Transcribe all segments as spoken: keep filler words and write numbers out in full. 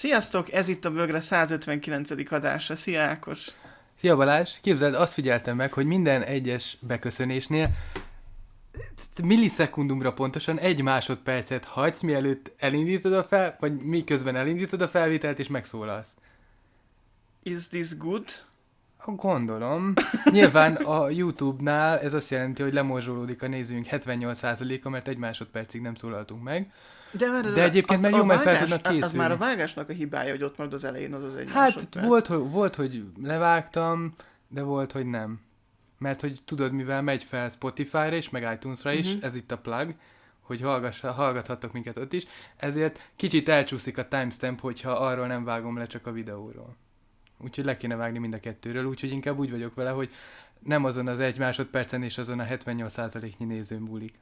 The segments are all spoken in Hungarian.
Sziasztok, ez itt a Bögre százötvenkilencedik adása. Szia Ákos! Szia Balázs! Képzeld, azt figyeltem meg, hogy minden egyes beköszönésnél millisekundumra pontosan egy másodpercet hagysz, mielőtt elindítod a fel, vagy miközben elindítod a felvételt, és megszólalsz. Is this good? Gondolom. Nyilván a YouTube-nál ez azt jelenti, hogy lemorzsolódik a nézőink hetvennyolc százaléka, mert egy másodpercig nem szólaltunk meg. De, de, de, de egyébként már jó, mert fel tudnak készülni. Az már a vágásnak a hibája, hogy ott marad az elején az az egy Hát másodperc. volt, hogy, volt, hogy levágtam, de volt, hogy nem. Mert hogy tudod, mivel megy fel Spotify-ra is, meg iTunes-ra is, uh-huh. ez itt a plug, hogy hallgass, hallgathattok minket ott is, ezért kicsit elcsúszik a timestamp, hogyha arról nem vágom le, csak a videóról. Úgyhogy le kéne vágni mind a kettőről, úgyhogy inkább úgy vagyok vele, hogy nem azon az egy másodpercen és azon a hetvennyolc százaléknyi nézőn múlik.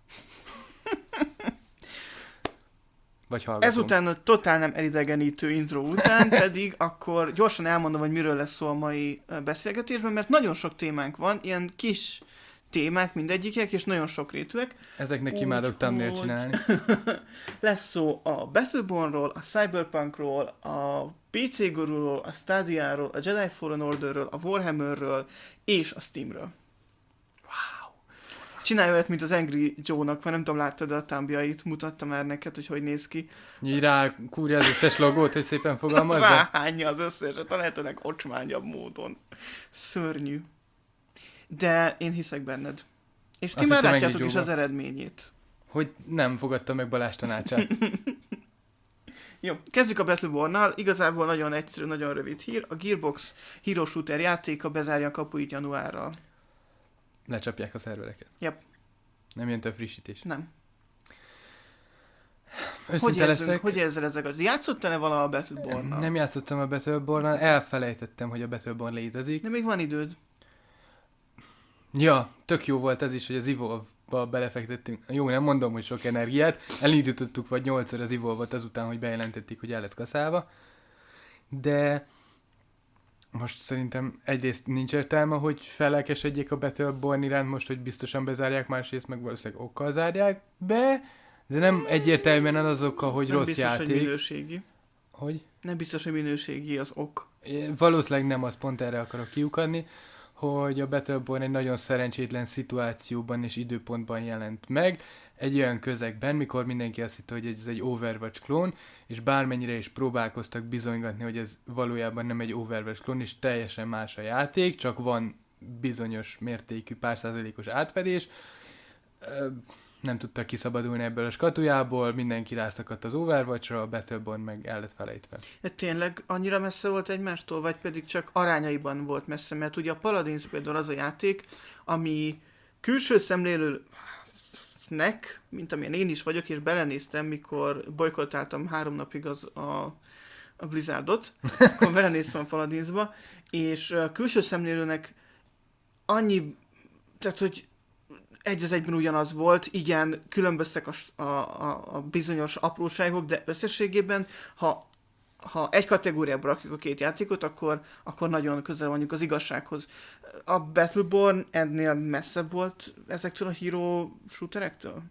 Vagy hallgatom. Ezután a totál nem elidegenítő intro után pedig akkor gyorsan elmondom, hogy miről lesz szó a mai beszélgetésben, mert nagyon sok témánk van, ilyen kis témák mindegyikek, és nagyon sokrétűek. Ezeknek imádok thumbnail csinálni. Lesz szó a Battlebornról, a Cyberpunkról, a pé cé Gururól, a Stadiáról, a Jedi Fallen Orderről, a Warhammerről és a Steamről. Wow! Csinálj olyat, mint az Angry Joe-nak, vagy nem tudom, láttad a thumbjait, mutattam már neked, hogy hogy néz ki. Így rá kúrja az összes logót, hogy szépen fogalmazza. Ráhányja az összeset, a lehetőleg ocsmányabb módon. Szörnyű. De én hiszek benned. És ti már látjátok is az eredményét. Hogy nem fogadta meg Balázs tanácsát. Jó, kezdjük a Battlebornnal. Igazából nagyon egyszerű, nagyon rövid hír. A Gearbox Hero Shooter játéka bezárja a kapuit januárra. Lecsapják a szervereket. Yep. Nem jön több frissítés. Nem. Hogy érzünk, hogy érzel ezeket? Játszottál-e valaha a Battlebornnal? Nem játszottam a Battlebornnal, elfelejtettem, hogy a Battleborn létezik. De még van időd. Ja, tök jó volt ez is, hogy az Evolve-ba belefektettünk. Jó, nem mondom, hogy sok energiát. Elindítottuk vagy nyolcszor az Evolve-ot azután, hogy bejelentették, hogy el lesz kaszálva. De most szerintem egyrészt nincs értelme, hogy fellelkesedjék a Battleborn iránt most, hogy biztosan bezárják, másrészt meg valószínűleg okkal zárják be, de nem egyértelműen az oka, hogy nem rossz biztos, játék. Hogy minőségi. Hogy? Nem biztos, hogy minőségi az ok. Valószínűleg nem, az pont erre akarok kiukadni, hogy a Battleborn egy nagyon szerencsétlen szituációban és időpontban jelent meg, egy olyan közegben, mikor mindenki azt hitte, hogy ez egy Overwatch klón, és bármennyire is próbálkoztak bizonygatni, hogy ez valójában nem egy Overwatch klón, és teljesen más a játék, csak van bizonyos mértékű, pár százalékos átfedés, nem tudtak kiszabadulni ebből a skatujából, mindenki rászakadt az Overwatchra, a Battleborn meg el lett felejtve. De tényleg annyira messze volt egymástól, vagy pedig csak arányaiban volt messze? Mert ugye a Paladins például az a játék, ami külső szemlélőnek, mint amilyen én is vagyok, és belenéztem, mikor bolykottáltam három napig az a, a Blizzardot, akkor belenéztem a Paladinsba, és a külső szemlélőnek annyi, tehát hogy egy az egyben ugyanaz volt, igen, különböztek a, a, a, a bizonyos apróságok, de összességében, ha, ha egy kategóriába rakjuk a két játékot, akkor, akkor nagyon közel vagyunk az igazsághoz. A Battleborn ennél messzebb volt ezektől a hero shooterektől?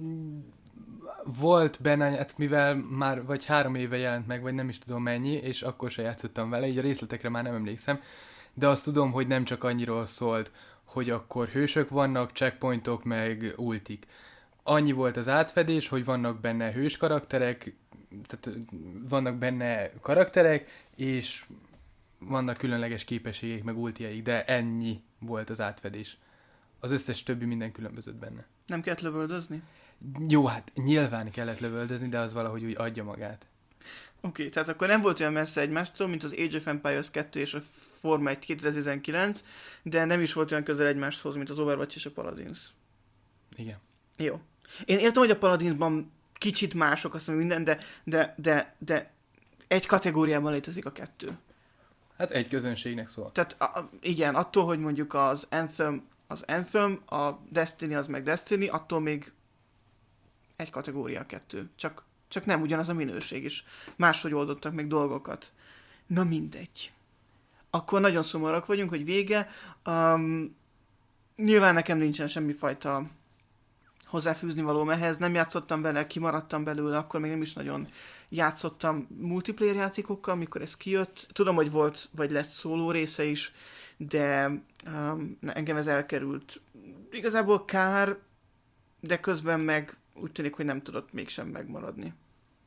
Volt benne, hát mivel már vagy három éve jelent meg, vagy nem is tudom mennyi, és akkor se játszottam vele, így a részletekre már nem emlékszem, de azt tudom, hogy nem csak annyiról szólt, hogy akkor hősök vannak, checkpointok, meg ultik. Annyi volt az átfedés, hogy vannak benne hős karakterek, tehát vannak benne karakterek, és vannak különleges képességek, meg ultiaik, de ennyi volt az átfedés. Az összes többi minden különbözött benne. Nem kellett lövöldözni? Jó, hát nyilván kellett lövöldözni, de az valahogy úgy adja magát. Oké, okay, tehát akkor nem volt olyan messze egymástól, mint az Age of Empires kettő és a Forma egy kétezer-tizenkilenc, de nem is volt olyan közel egymáshoz, mint az Overwatch és a Paladins. Igen. Jó. Én értem, hogy a Paladinsban kicsit mások, azt mondom minden, de, de, de, de egy kategóriában létezik a kettő. Hát egy közönségnek szól. Tehát a, igen, attól, hogy mondjuk az Anthem az Anthem, a Destiny az meg Destiny, attól még egy kategória a kettő. Csak Csak nem ugyanaz a minőség is. Máshogy oldottak meg dolgokat. Na mindegy. Akkor nagyon szomorúak vagyunk, hogy vége. Um, nyilván nekem nincsen semmifajta hozzáfűzni való ehhez. Nem játszottam vele, kimaradtam belőle, akkor még nem is nagyon játszottam multiplayer játékokkal, amikor ez kijött. Tudom, hogy volt, vagy lett szóló része is, de um, engem ez elkerült. Igazából kár, de közben meg úgy tűnik, hogy nem tudott mégsem megmaradni.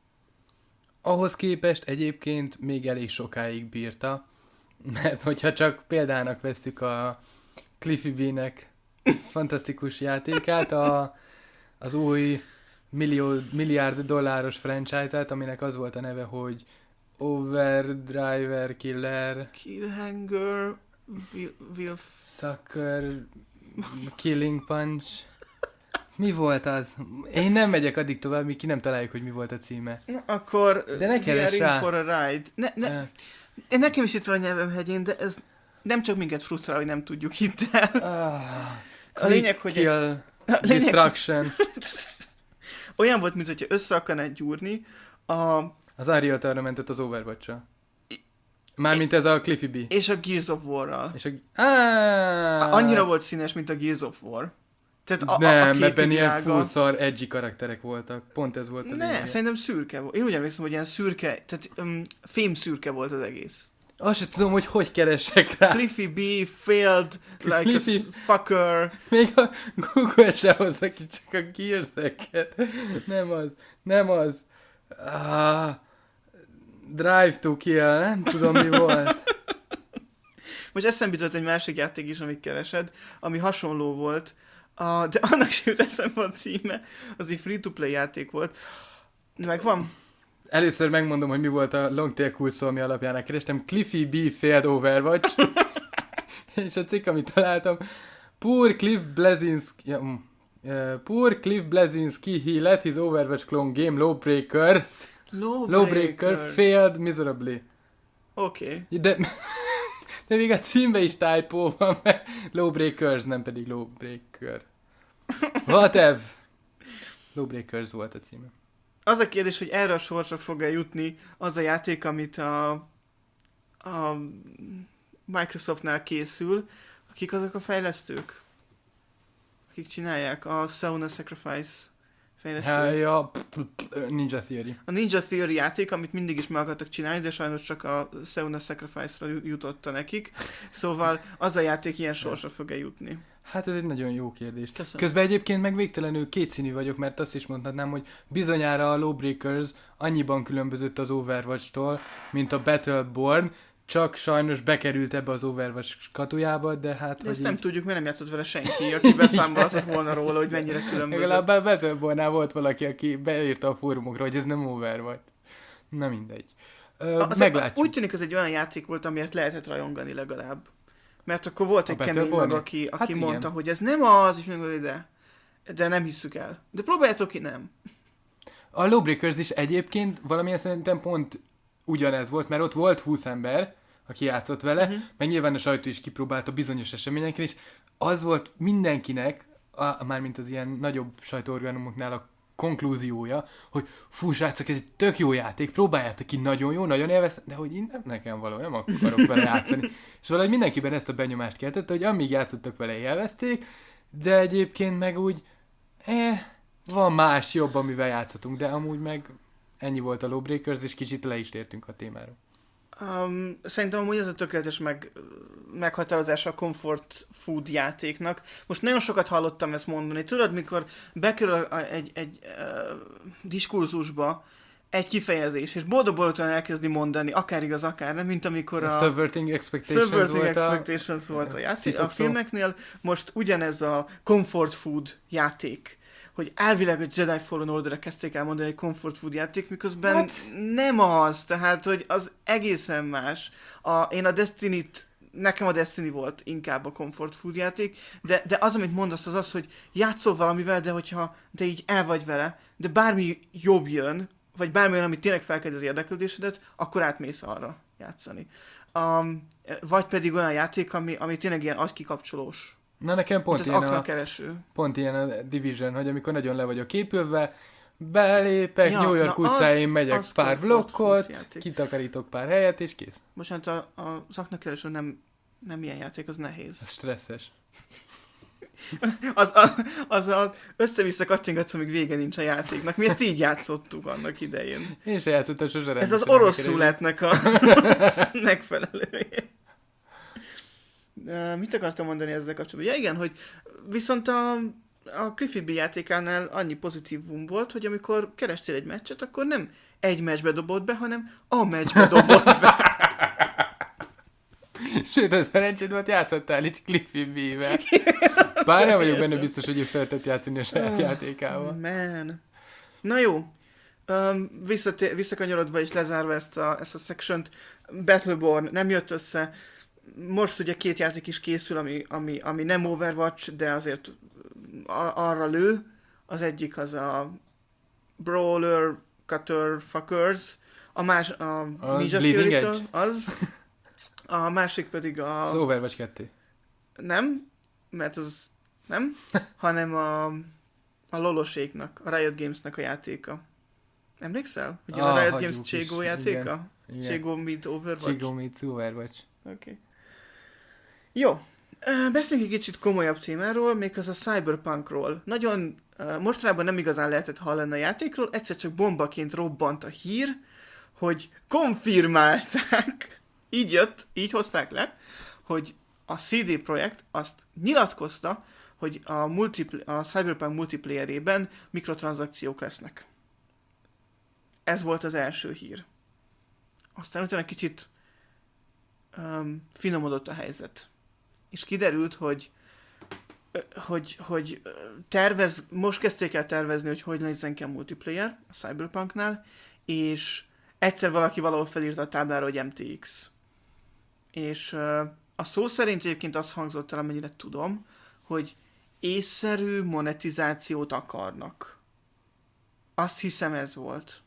Ahhoz képest egyébként még elég sokáig bírta, mert hogyha csak példának vesszük a Cliffy B-nek fantasztikus játékát, a, az új millió, milliárd dolláros franchise-át, aminek az volt a neve, hogy Overdriver Killer... Killhanger... Will... will... Sucker... Killing Punch... Mi volt az? Én nem megyek addig tovább, míg ki nem találjuk, hogy mi volt a címe. Na, akkor... De ne keresd rá. For a ride. Ne, ne, uh. Én nekem is itt van a nyelvem hegyén, de ez nem csak minket frusztrál, hogy nem tudjuk hidd el. Uh, a lényeg, hogy... Kill, egy... a lényeg, destruction. Olyan volt, mint hogyha össze akarnád gyúrni a... Az Unreal Tournamentet az Overwatch-sal. Mármint ez a Cliffy B. És a Gears of War-ral. És a... Ah! Annyira volt színes, mint a Gears of War. Tehát a, nem, a, a ebben ilyen világa... full szar edgy karakterek voltak. Pont ez volt a Ne, lényeg. szerintem szürke volt. Én úgy emlékszem, hogy ilyen szürke, tehát um, fém szürke volt az egész. Azt sem tudom, hogy hogy keressek rá. Cliffy B, failed, like Cliffy... a fucker. Még a Google se hozza ki csak a Gears-eket. Nem az, nem az. Ah, Drive to Kill, nem tudom mi volt. Most eszembe jutott egy másik játék is, amit keresed, ami hasonló volt, a, de annak sem jut eszembe a címe, az egy free-to-play játék volt. Megvan? Először megmondom, hogy mi volt a Longtail Cool szó, ami alapján kerestem. Cliffy B failed Overwatch. És a cikk, amit találtam, Poor Cliff Blazinski, uh, Poor Cliff Blazinski, he let his Overwatch clone game Lawbreakers, Lawbreaker. Lawbreaker failed miserably. Oké. Okay. De, de még a címbe is typo van, mert Lawbreakers, nem pedig Lawbreaker. Whatever. Lawbreakers volt a címe. Az a kérdés, hogy erre a sorsra fog-e jutni az a játék, amit a, a Microsoftnál készül, akik azok a fejlesztők, akik csinálják a Sauna Sacrifice fejlesztők. Ja, ja, Ninja Theory. A Ninja Theory játék, amit mindig is meg akartak csinálni, de sajnos csak a Sauna Sacrifice-ra jutotta nekik. Szóval az a játék ilyen sorsra fog-e jutni. Hát ez egy nagyon jó kérdés. Köszönöm. Közben egyébként meg végtelenül kétszínű vagyok, mert azt is mondhatnám, hogy bizonyára a Lawbreakers annyiban különbözött az Overwatch-tól, mint a Battleborn, csak sajnos bekerült ebbe az Overwatch katujába, de hát... De ezt így... nem tudjuk, mert nem játszott vele senki, aki beszámolhatott volna róla, hogy mennyire különbözött. Legalább a Battlebornál volt valaki, aki beírta a fórumokra, hogy ez nem Overwatch. Na mindegy. Ö, az meglátjuk. Úgy tűnik, ez egy olyan játék volt, amiért lehetett rajongani legalább. Mert akkor volt egy kemény mag, aki, aki hát mondta, igen, hogy ez nem az, és mondja, de, de nem hisszük el. De próbáljátok ki, nem. A Lawbreakers is egyébként valamilyen szerintem pont ugyanez volt, mert ott volt húsz ember, aki játszott vele, uh-huh. meg nyilván a sajtó is kipróbálta bizonyos eseményeken, és az volt mindenkinek, a, mármint az ilyen nagyobb sajtóorganumoknál a konklúziója, hogy fú, srácok, ez egy tök jó játék, próbáljátok ki, nagyon jó, nagyon élveztem, de hogy én nem nekem való, nem akarok vele játszani. És valahogy mindenkiben ezt a benyomást keltette, hogy amíg játszottak vele, élvezték, de egyébként meg úgy, eh, van más jobb, amivel játszhatunk, de amúgy meg ennyi volt a Lawbreakers, és kicsit le is tértünk a témáról. Um, szerintem amúgy ez a tökéletes meg, meghatározása a comfort food játéknak. Most nagyon sokat hallottam ezt mondani. Tudod, mikor bekerül a, egy, egy uh, diskurzusba egy kifejezés, és boldog-boldogtalan elkezdi mondani, akár igaz, akár nem, mint amikor a... Subverting Expectations Subverting volt Expectations a... volt a játék. A filmeknél most ugyanez a comfort food játék, hogy elvileg a Jedi Fallen Order-re kezdték el mondani egy comfort food játék, miközben What? nem az, tehát, hogy az egészen más. A, én a Destiny-t, nekem a Destiny volt inkább a comfort food játék, de, de az, amit mondasz, az az, hogy játszol valamivel, de hogyha de így el vagy vele, de bármi jobb jön, vagy bármi olyan, ami tényleg felkelti az érdeklődésedet, akkor átmész arra játszani. Um, vagy pedig olyan játék, ami, ami tényleg ilyen agykikapcsolós. Na nekem pont az ilyen, a, pont ilyen a Division, hogy amikor nagyon le vagyok képülve, belépek, ja, New York utcáin megyek pár blokkot, kitakarítok pár helyet, és kész. Bocsánat, a, a az aknakereső nem, nem ilyen játék, az nehéz. Ez stresszes. Az, az, az, az össze-vissza kattingatsz, amíg vége nincs a játéknak. Mi ezt így játszottuk annak idején. Én se játszottam sose. Ez az orosz rulettnek a megfelelője. Uh, mit akartam mondani ezzel kapcsolatban? Ja igen, hogy viszont a, a Cliffy B játékánál annyi pozitívum volt, hogy amikor kerestél egy meccset, akkor nem egy meccsbe dobott be, hanem a meccsbe dobott be. Sőt, a szerencséd volt, játszottál is Cliffy B-vel. Bár nem vagyok benne biztos, hogy ő szeretett játszani a saját Oh, játékával. Man. Na jó. Um, visszaté- visszakanyarodva és lezárva ezt a, ezt a section-t, Battleborn nem jött össze. Most ugye két játék is készül, ami, ami, ami nem Overwatch, de azért a- arra lő. Az egyik az a Brawler Cutter Fuckers, a más a, A Ninja Bleeding Fury-től, Edge? az. A másik pedig a... Az Overwatch kettő. Nem, mert az nem, hanem a, a Loloséknak, a Riot Gamesnek a játéka. Emlékszel? Ugye Ah, a Riot hagyjuk Games is, Cségó játéka? Cségó Mid Overwatch? Cségó meets Overwatch. Oké. Okay. Jó. Ö, Beszéljünk egy kicsit komolyabb témáról, még az a Cyberpunkról. Nagyon, ö, mostanában nem igazán lehetett hallani a játékról, egyszer csak bombaként robbant a hír, hogy konfirmálták, így jött, így hozták le, hogy a cé dé Projekt azt nyilatkozta, hogy a, multipl- a Cyberpunk multiplayerében mikrotranszakciók lesznek. Ez volt az első hír. Aztán utána kicsit um, finomodott a helyzet. És kiderült, hogy hogy, hogy tervez, most kezdték el tervezni, hogy hogy nézzen ki a multiplayer a Cyberpunknál, és egyszer valaki valahol felírta a táblára, hogy em té iksz. És uh, a szó szerint egyébként azt hangzott el, amennyire tudom, hogy észszerű monetizációt akarnak. Azt hiszem ez volt.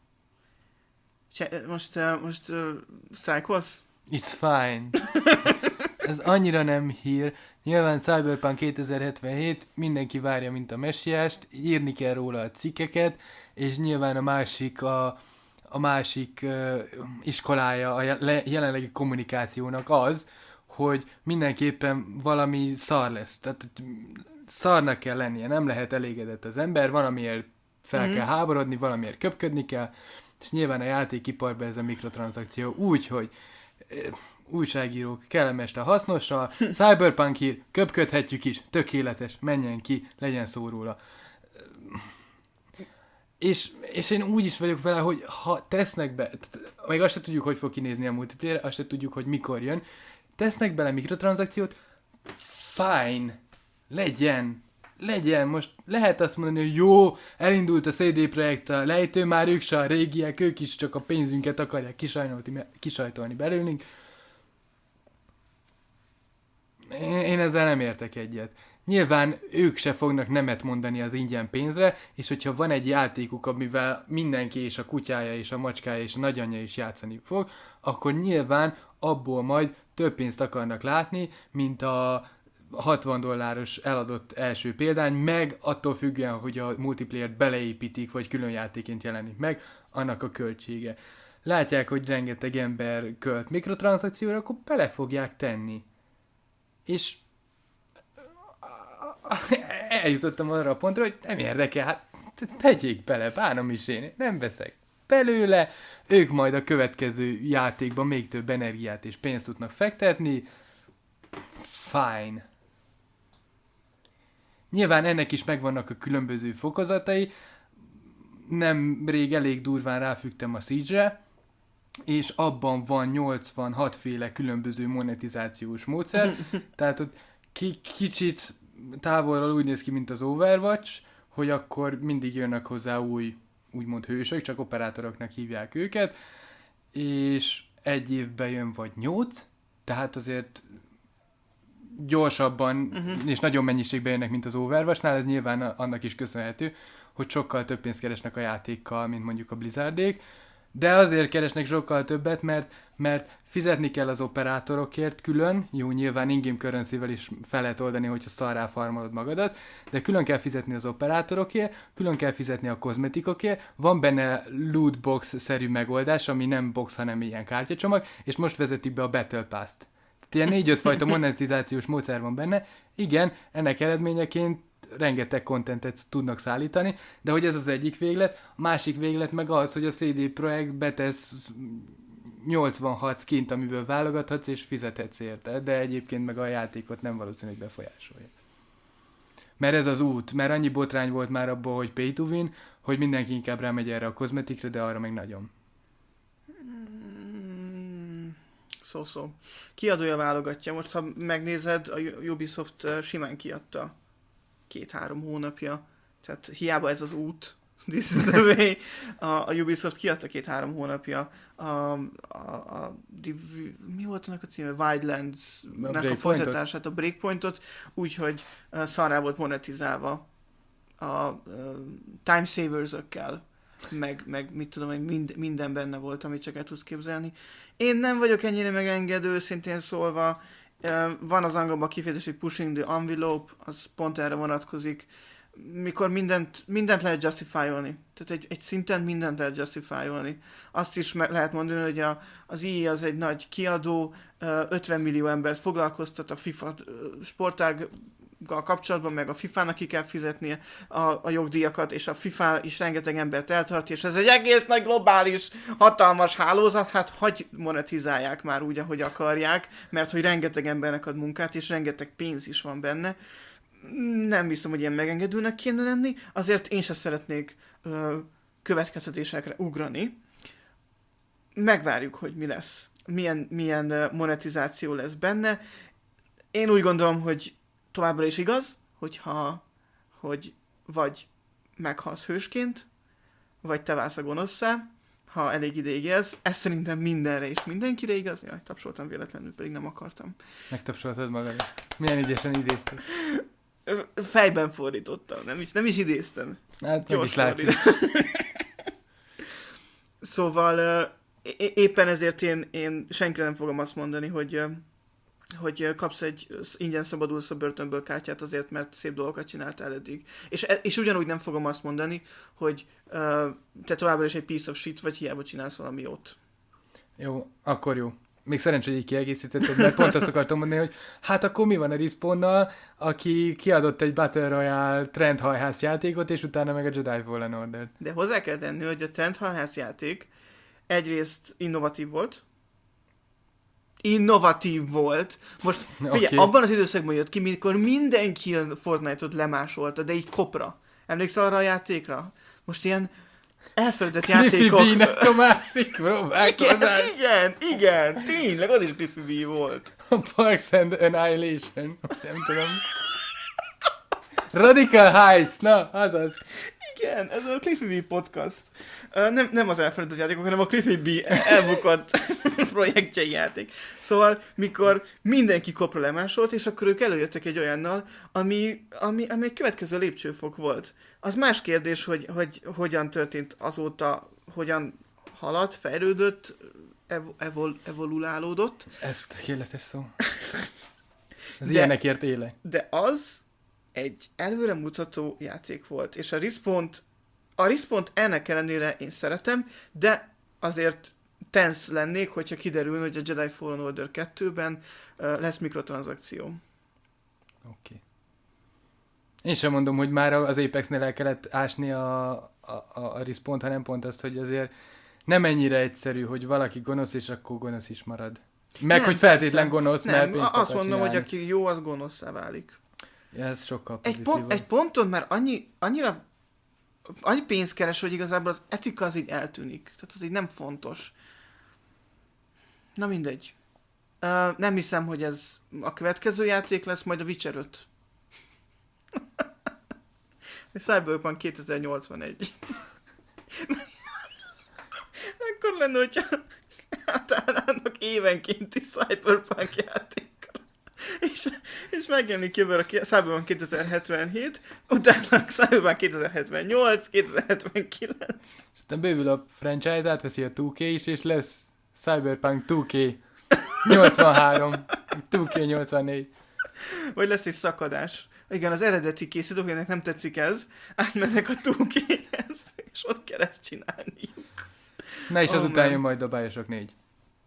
Cse- most, uh, most uh, sztrájkolsz? It's fine. Ez annyira nem hír. Nyilván Cyberpunk kétezer-hetvenhét, mindenki várja, mint a messiást, írni kell róla a cikkeket, és nyilván a másik, a, a másik uh, iskolája a jelenlegi kommunikációnak az, hogy mindenképpen valami szar lesz. Tehát szarnak kell lennie, nem lehet elégedett az ember, valamiért fel mm-hmm. kell háborodni, valamiért köpködni kell, és nyilván a játékiparban ez a mikrotranszakció úgy, hogy újságírók kellemes a hasznossal, Cyberpunk hír, köpködhetjük is, tökéletes, menjen ki, legyen szó róla. És, és én úgy is vagyok vele, hogy ha tesznek be, még azt se tudjuk, hogy fog kinézni a multiplayer, azt se tudjuk, hogy mikor jön, tesznek bele mikrotranszakciót, fine, legyen, legyen, most lehet azt mondani, hogy jó, elindult a cé dé Projekt a lejtő, már ők se a régiek, ők is csak a pénzünket akarják kisajtolni, kisajtolni belőlünk. Én, én ezzel nem értek egyet. Nyilván ők se fognak nemet mondani az ingyen pénzre, és hogyha van egy játékuk, amivel mindenki és a kutyája és a macskája és a nagyanyja is játszani fog, akkor nyilván abból majd több pénzt akarnak látni, mint a hatvan dolláros eladott első példány, meg attól függően, hogy a multiplayer-t beleépítik, vagy külön játéként jelenik meg, annak a költsége. Látják, hogy rengeteg ember költ mikrotranszakcióra, akkor bele fogják tenni. És eljutottam arra a pontra, hogy nem érdekel, hát tegyék bele, bánom is én, nem veszek belőle, ők majd a következő játékban még több energiát és pénzt tudnak fektetni, fine. Nyilván ennek is megvannak a különböző fokozatai, nem rég elég durván ráfügtem a Siege-re, és abban van nyolcvanhat féle különböző monetizációs módszer, tehát ott ki- kicsit távolról úgy néz ki, mint az Overwatch, hogy akkor mindig jönnek hozzá új, úgymond hősök, csak operátoroknak hívják őket, és egy évben jön vagy nyolc, tehát azért gyorsabban uh-huh. és nagyon mennyiségben jönnek, mint az Overwatchnál, ez nyilván annak is köszönhető, hogy sokkal több pénzt keresnek a játékkal, mint mondjuk a Blizzardék, de azért keresnek sokkal többet, mert, mert fizetni kell az operátorokért külön, jó, nyilván in-game currency-vel is fel lehet oldani, hogyha szarrá farmolod magadat, de külön kell fizetni az operátorokért, külön kell fizetni a kozmetikokért, van benne lootbox-szerű megoldás, ami nem box, hanem ilyen kártyacsomag, és most vezetik be a Battle Pass-t. ilyen négy-öt fajta monetizációs módszer van benne. Igen, ennek eredményeként rengeteg kontentet tudnak szállítani, de hogy ez az egyik véglet, a másik véglet meg az, hogy a cé dé Projekt betesz nyolcvanhat skint, amiből válogathatsz és fizethetsz érte, de egyébként meg a játékot nem valószínű, hogy befolyásolja. Mert ez az út, mert annyi botrány volt már abból, hogy pay to win, hogy mindenki inkább rámegy erre a kozmetikre, de arra meg nagyon. Szó-szó. Kiadója válogatja. Most, ha megnézed, a Ubisoft simán kiadta két-három hónapja. Tehát hiába ez az út, this is the way. A, a Ubisoft kiadta két-három hónapja. A, a, a, div- mi volt annak a címe? Wildlands-nek a, a folytatását, a Breakpointot, úgyhogy uh, szarrá volt monetizálva a uh, time savers-ökkel. Meg, meg mit tudom, hogy mind, minden benne volt, amit csak el tudsz képzelni. Én nem vagyok ennyire megengedő, szintén szólva. Van az angolban kifejezés, hogy pushing the envelope, az pont erre vonatkozik. Mikor mindent, mindent lehet justify-olni. Tehát egy, egy szinten mindent lehet justify-olni. Azt is meg lehet mondani, hogy a, az í á az egy nagy kiadó, ötven millió embert foglalkoztat, a FIFA sportág kapcsolatban, meg a fifának ki kell fizetnie a, a jogdíjakat, és a FIFA is rengeteg embert eltartja, és ez egy egész nagy globális, hatalmas hálózat, hát hagy monetizálják már úgy, ahogy akarják, mert hogy rengeteg embernek ad munkát, és rengeteg pénz is van benne. Nem hiszem, hogy ilyen megengedőnek kéne lenni, azért én se szeretnék ö, következtetésekre ugrani. Megvárjuk, hogy mi lesz, milyen, milyen monetizáció lesz benne. Én úgy gondolom, hogy továbbra is igaz, hogyha, hogy vagy meghalsz hősként, vagy te válsz a gonoszszá, ha elég ideig élsz. Ez szerintem mindenre és mindenkire igaz. Jaj, tapsoltam véletlenül, pedig nem akartam. Megtapsoltad magad. Milyen ügyesen idézted. Fejben fordítottam, nem is, nem is idéztem. Hát meg is látszik. Szóval é- éppen ezért én, én senkire nem fogom azt mondani, hogy hogy kapsz egy ingyen szabadulsz a börtönből kártyát azért, mert szép dolgokat csináltál eddig. És, és ugyanúgy nem fogom azt mondani, hogy uh, te továbbra is egy piece of shit, vagy hiába csinálsz valami jót. Jó, akkor jó. Még szerencsé, hogy így kiegészítetted, mert pont azt akartam mondani, hogy hát akkor mi van a Respawnnal, aki kiadott egy Battle Royale trendhajház játékot, és utána meg a Jedi Fallen Order. De hozzá kell tenni, hogy a trendhajház játék egyrészt innovatív volt, innovatív volt. Most figyelj, okay. Abban az időszakban jött ki, mikor mindenki a Fortnite-ot lemásolta, de így kopra. Emlékszel arra a játékra? Most ilyen elfeledett játékok... Cliffy B-nek a másik próbálkozás. Igen, igen, igen, tényleg, az is Cliffy B volt. A Parks and Annihilation, nem tudom. Radical Heist, na, azaz. Igen, ez a Cliffy B podcast. Uh, nem, nem az elfeledett játékok, hanem a Cliffy B elbukott projektjei játék. Szóval, mikor mindenki kopra lemásolt, és akkor ők előjöttek egy olyannal, ami, ami, ami egy következő lépcsőfok volt. Az más kérdés, hogy, hogy hogyan történt azóta, hogyan haladt, fejlődött, ev- evol- evolulálódott. Ez tökéletes szó. Ez de, ilyenekért élek. De az egy előremutató játék volt, és a Respawn-t, a Respawn-t ennek ellenére én szeretem, de azért tense lennék, hogyha kiderül, hogy a Jedi Fallen Order kettőben uh, lesz mikrotranszakció. Oké. Okay. Én sem mondom, hogy már az Apexnél el kellett ásni a, a, a, a Respawn-t, hanem pont azt, hogy azért nem ennyire egyszerű, hogy valaki gonosz, és akkor gonosz is marad. Meg, nem, hogy feltétlen persze. Gonosz, nem, mert pénzt akar azt mondom, csinálni. hogy aki jó, az gonoszszá válik. Ja, ez sokkal egy, pont, egy ponton már annyi, annyira annyi pénzt keres, hogy igazából az etika az így eltűnik. Tehát az így nem fontos. Na mindegy. Uh, nem hiszem, hogy ez a következő játék lesz, majd a Witcher öt. Cyberpunk kétezer-nyolcvanegy. Akkor lenne, hogyha átállnának évenkénti Cyberpunk játékkal. És, és megjelenik jövőre a Cyberpunk kétezer-hetvenhét, utána Cyberpunk kétezer-hetvennyolc, kétezer-hetvenkilenc. Aztán bővül a franchise, átveszi a two K is, és lesz Cyberpunk two K nyolcvanhárom, two K nyolcvannégy. Vagy lesz egy szakadás. Igen, az eredeti készítők, akinek nem tetszik ez, átmennek a two K-hez, és ott kell ezt csinálniuk. Na és oh, azután jön majd a Bioshock négy.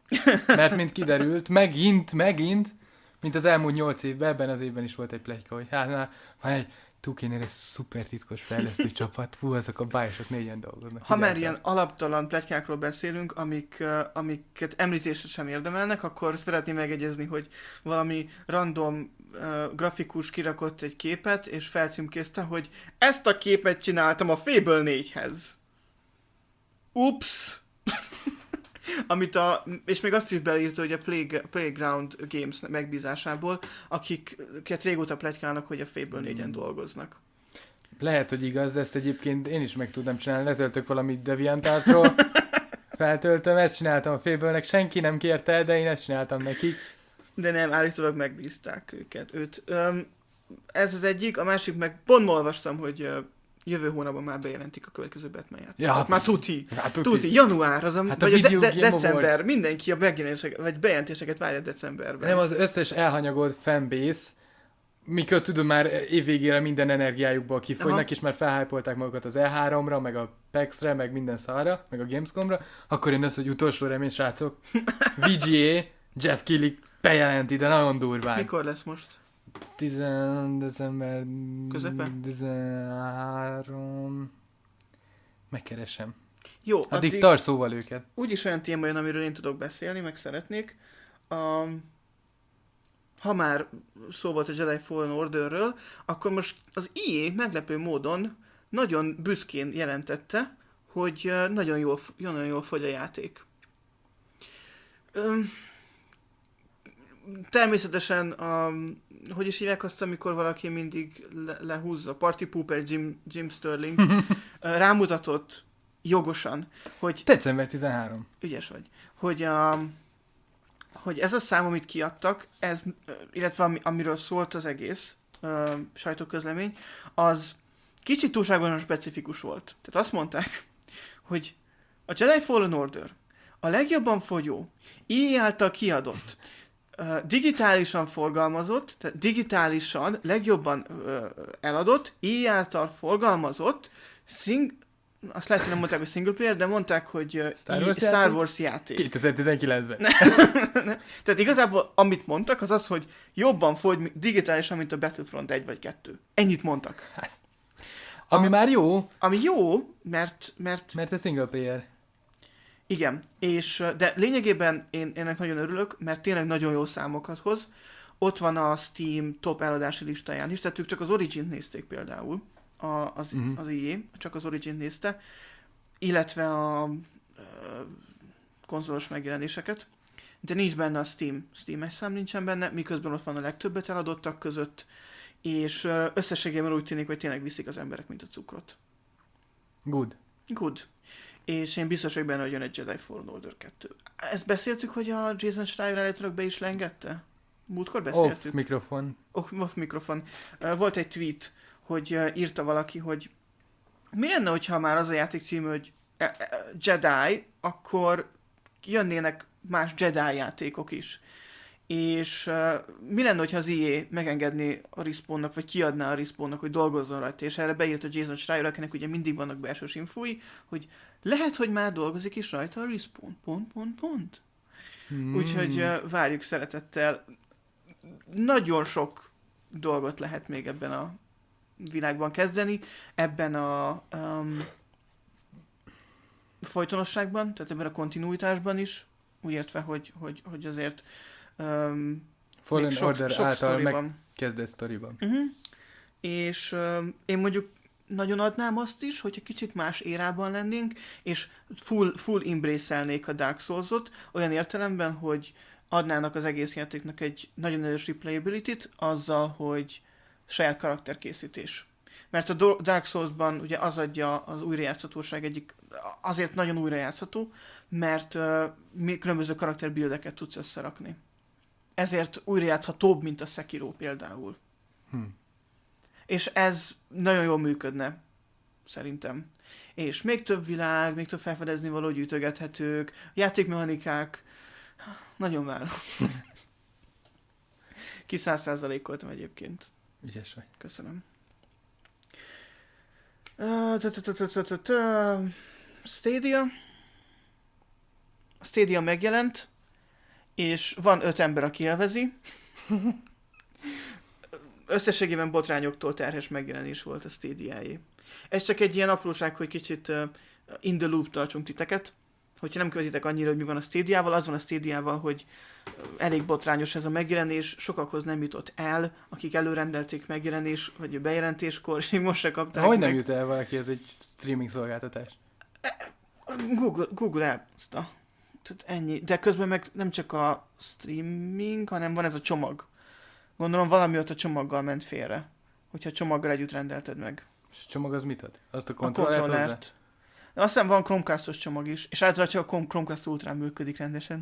Mert mint kiderült, megint, megint, mint az elmúlt nyolc évben, ebben az évben is volt egy pletyka, hogy hát na, van egy Tukénél egy szuper titkos fejlesztő csapat, fú, azok a bájosok négyen dolgoznak. Ha már ilyen alaptalan pletykákról beszélünk, amik, uh, amiket említésre sem érdemelnek, akkor szeretném megegyezni, hogy valami random uh, grafikus kirakott egy képet, és felcímkézte, hogy ezt a képet csináltam a Fable négyhez. Ups! Amit a, és még azt is beleírta, hogy a Play, Playground Games megbízásából, akiket régóta pletykálnak, hogy a Fable négyen dolgoznak. Lehet, hogy igaz, de ezt egyébként én is meg tudnám csinálni. Letöltök valamit DeviantArtról, feltöltöm, ezt csináltam a Fable-nek, senki nem kérte, de én ezt csináltam nekik. De nem, állítólag megbízták őket, őt. Öm, ez az egyik, a másik meg pont ma olvastam, hogy ö, jövő hónapban már bejelentik a következő Batman-ját. Ja, hát már tuti, hát tuti. tuti. Január, az a, Hát a vagy a, Video de, de, Game december, Awards. mindenki a megjelenéseket, vagy bejelentéseket várja decemberben. Nem az összes elhanyagolt fanbase, mikor tudom már évvégére minden energiájukból kifogynak, Aha. és már felhájpolták magukat az E háromra, meg a PAX-re, meg minden szarra, meg a Gamescomra, akkor jön az, hogy utolsó remény, srácok. vé gé á, Jeff Keighley bejelenti, de nagyon durván. Mikor lesz most? tíz december Közepe? tizenhárom Megkeresem. Jó, Addig addig tarts szóval őket. úgyis olyan téma jön, amiről én tudok beszélni, meg szeretnék. Um, ha már szó volt a Jedi Fallen Orderről, akkor most az í á meglepő módon nagyon büszkén jelentette, hogy uh, nagyon jól, nagyon jól fogy a játék. Um, természetesen, um, hogy is hívják azt, amikor valaki mindig le, lehúzza, Party Pooper Jim, Jim Sterling uh, rámutatott jogosan, hogy december tizenharmadika ügyes vagy, hogy, a, hogy ez a szám, amit kiadtak, ez, illetve ami, amiről szólt az egész uh, sajtóközlemény, az kicsit túlságosan specifikus volt. Tehát azt mondták, hogy a Jedi Fallen Order a legjobban fogyó, í á által kiadott, uh, digitálisan forgalmazott, tehát digitálisan legjobban uh, eladott, í á által forgalmazott, szing- azt lehet, hogy nem mondták, hogy single player, de mondták, hogy uh, Star Wars, Star játék? Wars játék. kétezer-tizenkilencben. Tehát igazából amit mondtak, az az, hogy jobban fogy digitálisan, mint a Battlefront egy vagy kettő. Ennyit mondtak. Ami A- már jó, Ami jó, mert, mert mert a single player. igen, és, uh, de lényegében én ennek nagyon örülök, mert tényleg nagyon jó számokat hoz. Ott van a Steam top eladási listáján is, tehát ők csak az Origin-t nézték például, a, az, Mhm. az í á, csak az Origin-t nézte, illetve a uh, konzolos megjelenéseket, de nincs benne a Steam, Steam-es szám nincsen benne, miközben ott van a legtöbbet eladottak között, és uh, összességében úgy tűnik, hogy tényleg viszik az emberek, mint a cukrot. Good. Good. És én biztos vagyok benne, hogy jön egy Jedi Fallen Order kettő. Ezt beszéltük, hogy a Jason Schreier állítólag be is lengette? Múltkor Off beszéltük. mikrofon. Off, off mikrofon. Uh, volt egy tweet, hogy uh, írta valaki, hogy mi lenne, hogyha már az a játék című, hogy uh, uh, Jedi, akkor jönnének más Jedi játékok is. És uh, mi lenne, hogyha az í á megengedné a Respawnnak, vagy kiadná a Respawnnak, hogy dolgozzon rajta, és erre beírt a Jason Schreier, akinek ugye mindig vannak belsős infói, hogy lehet, hogy már dolgozik is rajta a Respawn. Pont, pont, pont. Hmm. Úgyhogy uh, várjuk szeretettel. Nagyon sok dolgot lehet még ebben a világban kezdeni, ebben a um, folytonosságban, tehát ebben a kontinuitásban is, úgy értve, hogy, hogy, hogy azért um, Fallen még sok, Order sok által sztori meg... van. kezdett sztoriban. Uh-huh. És um, én mondjuk nagyon adnám azt is, hogyha kicsit más érában lennénk, és full, full embrace-elnék a Dark Souls-ot, olyan értelemben, hogy adnának az egész játéknak egy nagyon erős replayability-t, azzal, hogy saját karakterkészítés. Mert a Do- Dark Souls-ban ugye az adja az újrajátszhatóság egyik, azért nagyon újrajátszható, mert uh, mi különböző karakterbuildeket tudsz összerakni. Ezért újrajátszhatóbb, mint a Sekiro például. Hm. És ez nagyon jól működne, szerintem. És még több világ, még több felfedezni való gyűjtögethetők, játékmechanikák, nagyon várom. Ki száz százalékoltam egyébként. Ügyes vagy. Köszönöm. Uh, ta- ta- ta- ta- ta- ta- ta- Stadia. A Stadia megjelent, és van öt ember, aki élvezi. Összességében botrányoktól terhes megjelenés volt a Stadia-jé. Ez csak egy ilyen apróság, hogy kicsit uh, in the loop tartsunk titeket. Hogyha nem követitek annyira, hogy mi van a Stadia-val, az van a Stadia-val, hogy elég botrányos ez a megjelenés, sokakhoz nem jutott el, akik előrendelték megjelenés, vagy bejelentéskor, és még most se kapták Hogy meg. nem jut el valaki, ez egy streaming szolgáltatás? Google, Google elhozta. Tehát ennyi. De közben meg nem csak a streaming, hanem van ez a csomag. Gondolom valami ott a csomaggal ment félre. Hogyha csomaggal együtt rendelted meg. És a csomag az mit ad? Azt a A kontrollert hozzá? kontrollert. De azt hiszem van Chromecastos csomag is. És általában csak a Chromecast Ultra működik rendesen.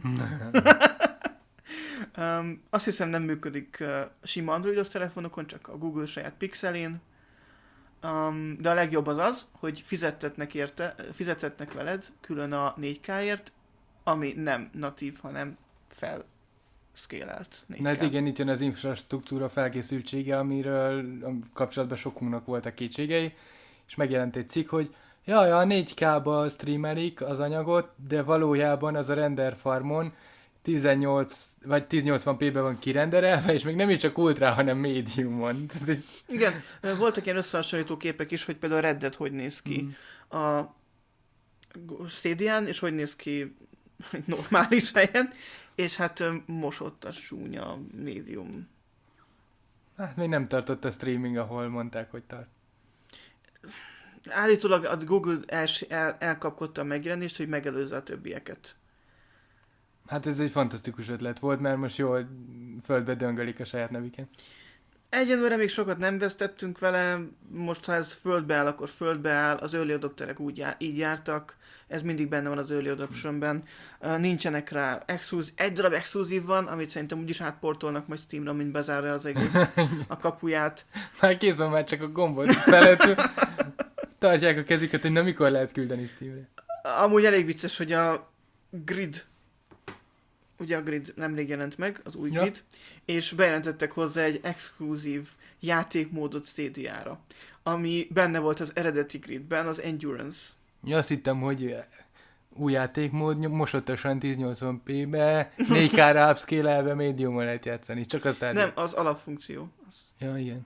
um, azt hiszem nem működik uh, sima androidos telefonokon, csak a Google saját Pixelén. Um, de a legjobb az az, hogy fizettetnek érte, fizettetnek veled külön a négy ká-ért, ami nem natív, hanem felszkélelt négy ká. Na hát igen, itt jön az infrastruktúra felkészültsége, amiről kapcsolatban sokunknak voltak kétségei, és megjelent egy cikk, hogy jaj, a négy ká-ba streamelik az anyagot, de valójában az a render farmon tizennyolc vagy ezernyolcvan pé-ben van kirenderelve, és még nem is csak ultra, hanem médiumon. Igen, voltak ilyen összehasonlító képek is, hogy például a Red Dead hogy néz ki mm. a Stadián, és hogy néz ki normális helyen, és hát mosott a súnya médium. Hát még nem tartott a streaming, ahol mondták, hogy tart. Állítólag a Google el, el, elkapkodta a megjelenést, hogy megelőzze a többieket. Hát ez egy fantasztikus ötlet volt, mert most jól földbe döngölik a saját nevüket. Egyenlőre még sokat nem vesztettünk vele, most ha ez földbe áll, akkor földbe áll, az early adopterek úgy jár, így jártak, ez mindig benne van az early adoptionben. Uh, nincsenek rá exkluzív, egy darab exkluzív van, amit szerintem úgyis átportolnak majd Steamra, mint bezárja az egész a kapuját. Már kész van, már csak a gombot felett tartják a kezüket, hogy nem mikor lehet küldeni Steamre. Amúgy elég vicces, hogy a Grid, ugye a Grid nemrég jelent meg, az új ja. Grid, és bejelentettek hozzá egy exkluzív játékmódot Stadia-ra, ami benne volt az eredeti Gridben, az Endurance. Ja, azt hittem, hogy új játékmód, mosottasan ezernyolcvan pé-be, négy ká-ra upscale-elve médiumon lehet játszani, csak azt Nem, az alapfunkció. Az... Ja, igen.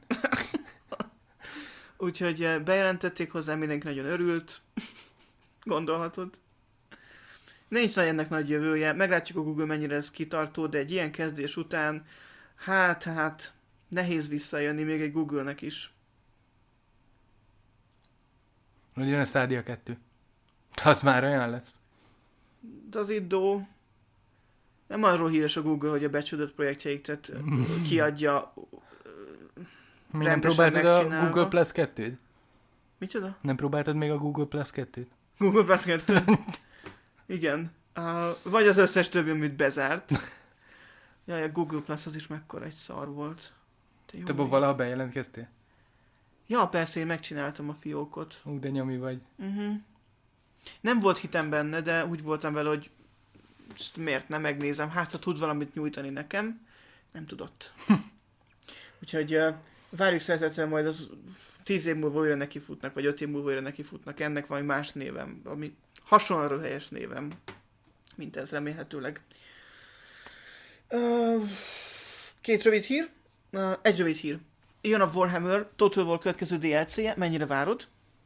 Úgyhogy bejelentették hozzá, mindenki nagyon örült. Gondolhatod. Nincs nagy ennek nagy jövője, meglátjuk a Google mennyire ez kitartó, de egy ilyen kezdés után, hát, hát, nehéz visszajönni még egy Google-nek is. Hogy jön a Stadia kettő. Az már olyan lesz. De az idó... Nem arról híres a Google, hogy a becsődött projektjeiket kiadja még nem próbáltad a Google Plus kettőt? Micsoda? Nem próbáltad még a Google Plus kettőt? Google Plus kettő? Igen. Uh, vagy az összes többi, amit bezárt. Jaj, a Google Plus az is mekkora egy szar volt. Te, Te abban valaha bejelentkeztél? Ja, persze, én megcsináltam a fiókot. Ú, de nyomi vagy. Uh-huh. Nem volt hitem benne, de úgy voltam vele, hogy miért nem megnézem. Hát, ha tud valamit nyújtani nekem, nem tudott. Úgyhogy uh, várjuk szeretettel majd az tíz év múlva újra nekifutnak, vagy öt év múlva újra nekifutnak. Ennek valami más névem, ami hasonló helyes névem, mint ez remélhetőleg. Uh, két rövid hír. Uh, egy rövid hír. Jön a Warhammer Total War következő dé el cé-je. Mennyire várod?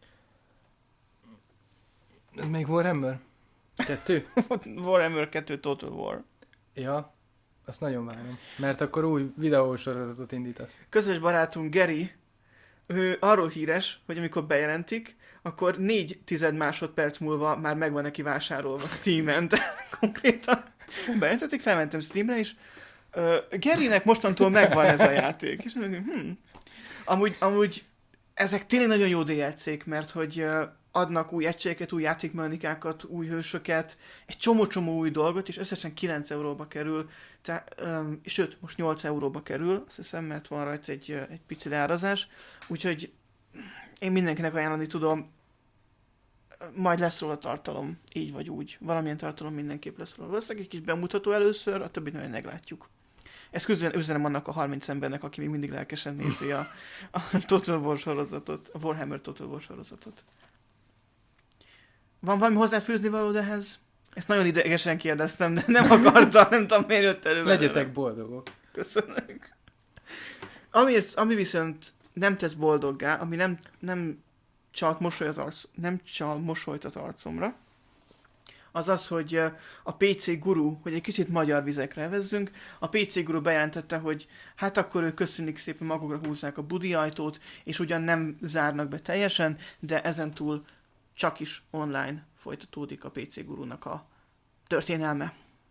Ez még Warhammer? Kettő? Warhammer kettő Total War. Ja, azt nagyon várom. Mert akkor új videósorozatot indítasz. Közös barátunk Geri, ő arról híres, hogy amikor bejelentik, akkor négy tized másodperc múlva már meg van neki vásárolva Steamen. Tehát konkrétan bejelentették, felmentem Steamre, és uh, Gerinek mostantól megvan ez a játék. És hmm. amúgy, amúgy ezek tényleg nagyon jó dé el cé-k, mert hogy uh, adnak új egységeket, új játékmechanikákat, új hősöket, egy csomó-csomó új dolgot, és összesen kilenc euróba kerül, tehát, um, sőt, most nyolc euróba kerül, azt hiszem, mert van rajta egy, egy pici leárazás, úgyhogy én mindenkinek ajánlani tudom, majd lesz róla tartalom, így vagy úgy, valamilyen tartalom mindenképp lesz róla. Lesz egy kis bemutató először, a többit nagyon meglátjuk. Ezt közben üzenem annak a harminc embernek, aki még mindig lelkesen nézi a, a Total War sorozatot, a Warhammer Total War sorozatot. Van valami hozzáfűzni valód ehhez? Ezt nagyon idegesen kérdeztem, de nem akartam, nem tudom, miért jött elő. Legyetek boldogok. Köszönök. Ami, ami viszont nem tesz boldoggá, ami nem, nem csalt mosoly az arc, nem csal mosolyt az arcomra, az az, hogy a pé cé Guru, hogy egy kicsit magyar vizekre evezzünk, a pé cé Guru bejelentette, hogy hát akkor ők köszönjük szépen, magukra húzzák a budi ajtót, és ugyan nem zárnak be teljesen, de ezentúl csak is online folytatódik a pé cé Gurunak a történelme.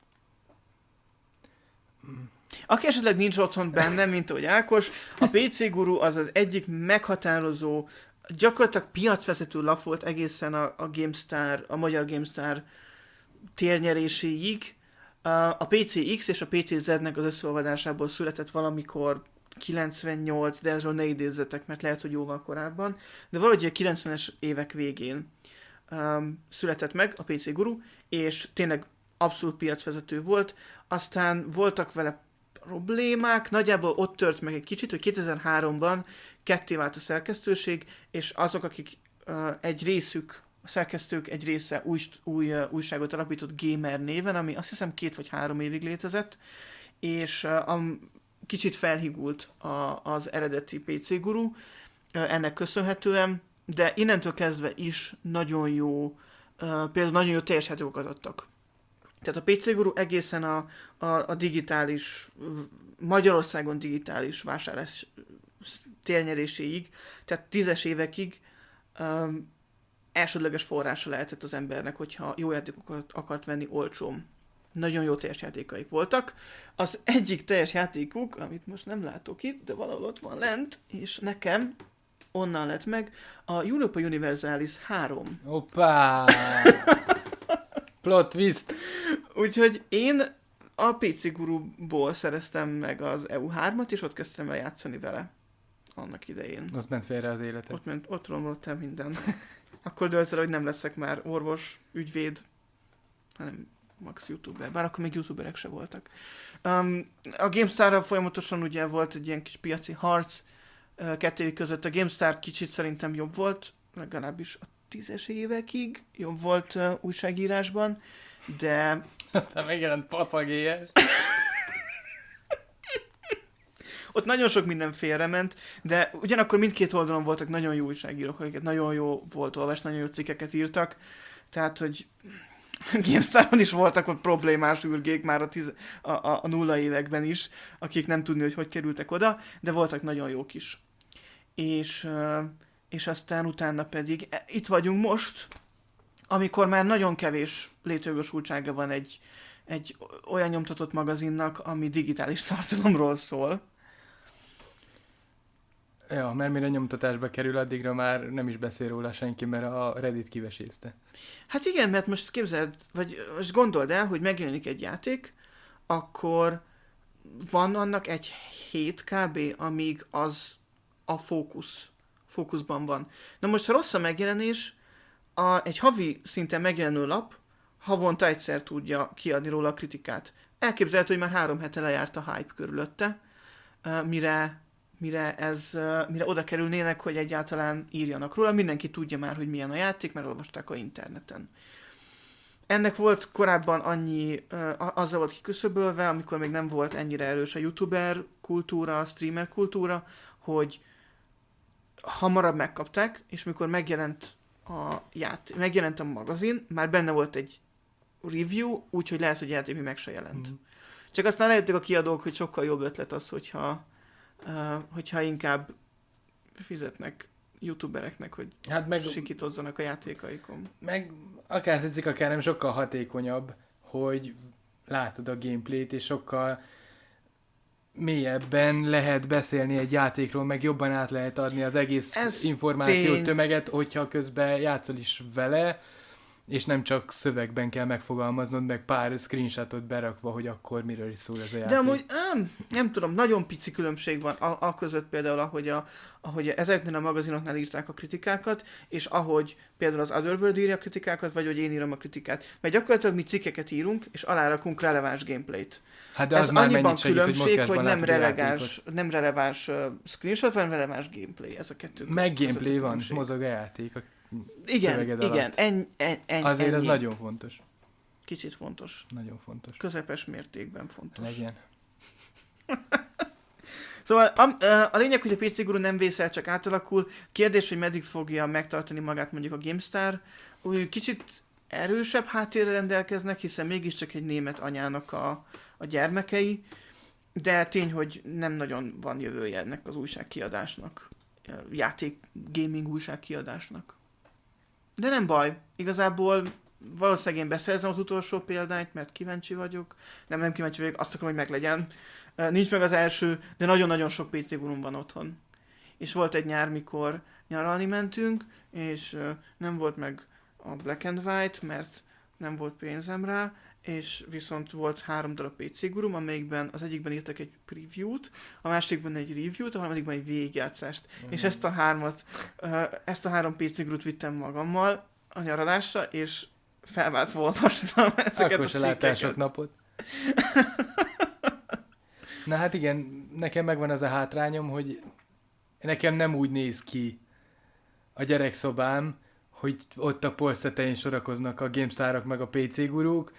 Aki esetleg nincs otthon benne, mint ahogy Ákos, a pé cé Guru az az egyik meghatározó, gyakorlatilag piacvezető lap volt egészen a, a GameStar, a magyar GameStar térnyeréséig. A pé cé iksz és a pé cé zednek az összeolvadásából született valamikor kilencvennyolc, de ezről ne idézzetek, mert lehet, hogy jóval korábban, de valahogy a kilencvenes évek végén um, született meg a pé cé Guru, és tényleg abszolút piacvezető volt. Aztán voltak vele problémák, nagyjából ott tört meg egy kicsit, hogy kétezer-háromban ketté vált a szerkesztőség, és azok, akik uh, egy részük, a szerkesztők egy része új, új uh, újságot alapított Gamer néven, ami azt hiszem két vagy három évig létezett, és uh, a, kicsit felhigult a, az eredeti pé cé Guru uh, ennek köszönhetően, de innentől kezdve is nagyon jó, uh, például nagyon jó teljes játékokat adtak. Tehát a pé cé Guru egészen a, a, a digitális, Magyarországon digitális vásárlás térnyeréséig, tehát tízes évekig um, elsődleges forrása lehetett az embernek, hogyha jó játékokat akart venni olcsón. Nagyon jó teljes játékaik voltak. Az egyik teljes játékuk, amit most nem látok itt, de valahol ott van lent, és nekem onnan lett meg, a Europa Universalis három. Hoppá! Plot twist! Úgyhogy én a pé cé Guruból szereztem meg az é u hármat, és ott kezdtem el játszani vele annak idején. Ott ment félre az életed. Ott, ment, ott romlott el minden. Akkor dölt el, hogy nem leszek már orvos, ügyvéd, hanem max youtuber. Bár akkor még youtuberek se voltak. Um, a GameStar-ral folyamatosan ugye volt egy ilyen kis piaci harc uh, kettőjük között. A GameStar kicsit szerintem jobb volt, legalábbis a tízes évekig jobb volt uh, újságírásban, de... Aztán megjelent pacagélyes. Ott nagyon sok minden félrement, de ugyanakkor mindkét oldalon voltak nagyon jó újságírók, akiket nagyon jó volt olvasni, nagyon jó cikkeket írtak, tehát, hogy GameStar-on is voltak ott problémás űrgék már a, tiz, a, a, a nulla években is, akik nem tudni, hogy hogy kerültek oda, de voltak nagyon jók is. És, és aztán utána pedig itt vagyunk most, amikor már nagyon kevés létjogosultsága van egy, egy olyan nyomtatott magazinnak, ami digitális tartalomról szól. Ja, mert mire nyomtatásba kerül, addigra már nem is beszél róla senki, mert a Reddit kivesézte. Hát igen, mert most képzeld, vagy most gondold el, hogy megjelenik egy játék, akkor van annak egy hét kb., amíg az a fókusz, fókuszban van. Na most, ha rossz a megjelenés, a, egy havi szinten megjelenő lap havonta egyszer tudja kiadni róla a kritikát. Elképzelhető, hogy már három hete lejárt a hype körülötte, mire mire, ez, mire oda kerülnének, hogy egyáltalán írjanak róla. Mindenki tudja már, hogy milyen a játék, mert olvasták a interneten. Ennek volt korábban annyi, azzal volt kiküszöbölve, amikor még nem volt ennyire erős a youtuber kultúra, a streamer kultúra, hogy hamarabb megkapták, és mikor megjelent a, játék, megjelent a magazin, már benne volt egy review, úgyhogy lehet, hogy a játék még meg se jelent. Mm. Csak aztán rájöttek a kiadók, hogy sokkal jobb ötlet az, hogyha Uh, hogyha inkább fizetnek youtubereknek, hogy hát meg, sikítozzanak a játékaikon. Meg akár tetszik, akár nem, sokkal hatékonyabb, hogy látod a gameplayt, és sokkal mélyebben lehet beszélni egy játékról, meg jobban át lehet adni az egész Ez információt, tény. tömeget, hogyha közben játszol is vele, és nem csak szövegben kell megfogalmaznod, meg pár screenshotot berakva, hogy akkor miről is szól ez a játék. De amúgy nem, nem tudom, nagyon pici különbség van a, a között például, ahogy, a, ahogy ezeknél a magazinoknál írták a kritikákat, és ahogy például az Otherworld írja a kritikákat, vagy hogy én írom a kritikát. Mert gyakorlatilag mi cikkeket írunk, és alárakunk releváns gameplayt. Hát de az ez már annyiban segít, különbség, hogy, hogy nem releváns, nem releváns uh, screenshot, hanem releváns gameplay. Ez a kettő. Meg gameplay van, mozog a játék. A igen, igen. En, en, en, Azért ennyi. ez nagyon fontos. Kicsit fontos. Nagyon fontos. Közepes mértékben fontos. Legyen. Szóval a, a lényeg, hogy a pé cé Guru nem vészel, csak átalakul. Kérdés, hogy meddig fogja megtartani magát mondjuk a GameStar. Úgy kicsit erősebb háttérre rendelkeznek, hiszen mégiscsak egy német anyának a, a gyermekei, de tény, hogy nem nagyon van jövője ennek az újságkiadásnak. Játék, gaming újságkiadásnak. De nem baj. Igazából valószínűleg én beszerzem az utolsó példányt, mert kíváncsi vagyok. Nem, nem kíváncsi vagyok, azt akarom, hogy meglegyen. Nincs meg az első, de nagyon-nagyon sok pé cé Gurum van otthon. És volt egy nyár, mikor nyaralni mentünk, és nem volt meg a Black and White, mert nem volt pénzem rá, és viszont volt három darab pé cé Gurum, amelyikben az egyikben írtak egy preview-t, a másikban egy review-t, a harmadikban egy végigjátszást. Mm-hmm. És ezt a hármat, ezt a három pé cé Gurut vittem magammal a nyaralásra, és felváltva olvastam ezeket Akkor a se láttál sok cikkeket. napot. Na hát igen, nekem megvan az a hátrányom, hogy nekem nem úgy néz ki a gyerekszobám, hogy ott a polszetején sorakoznak a GameStar-ok meg a pé cé Guruk.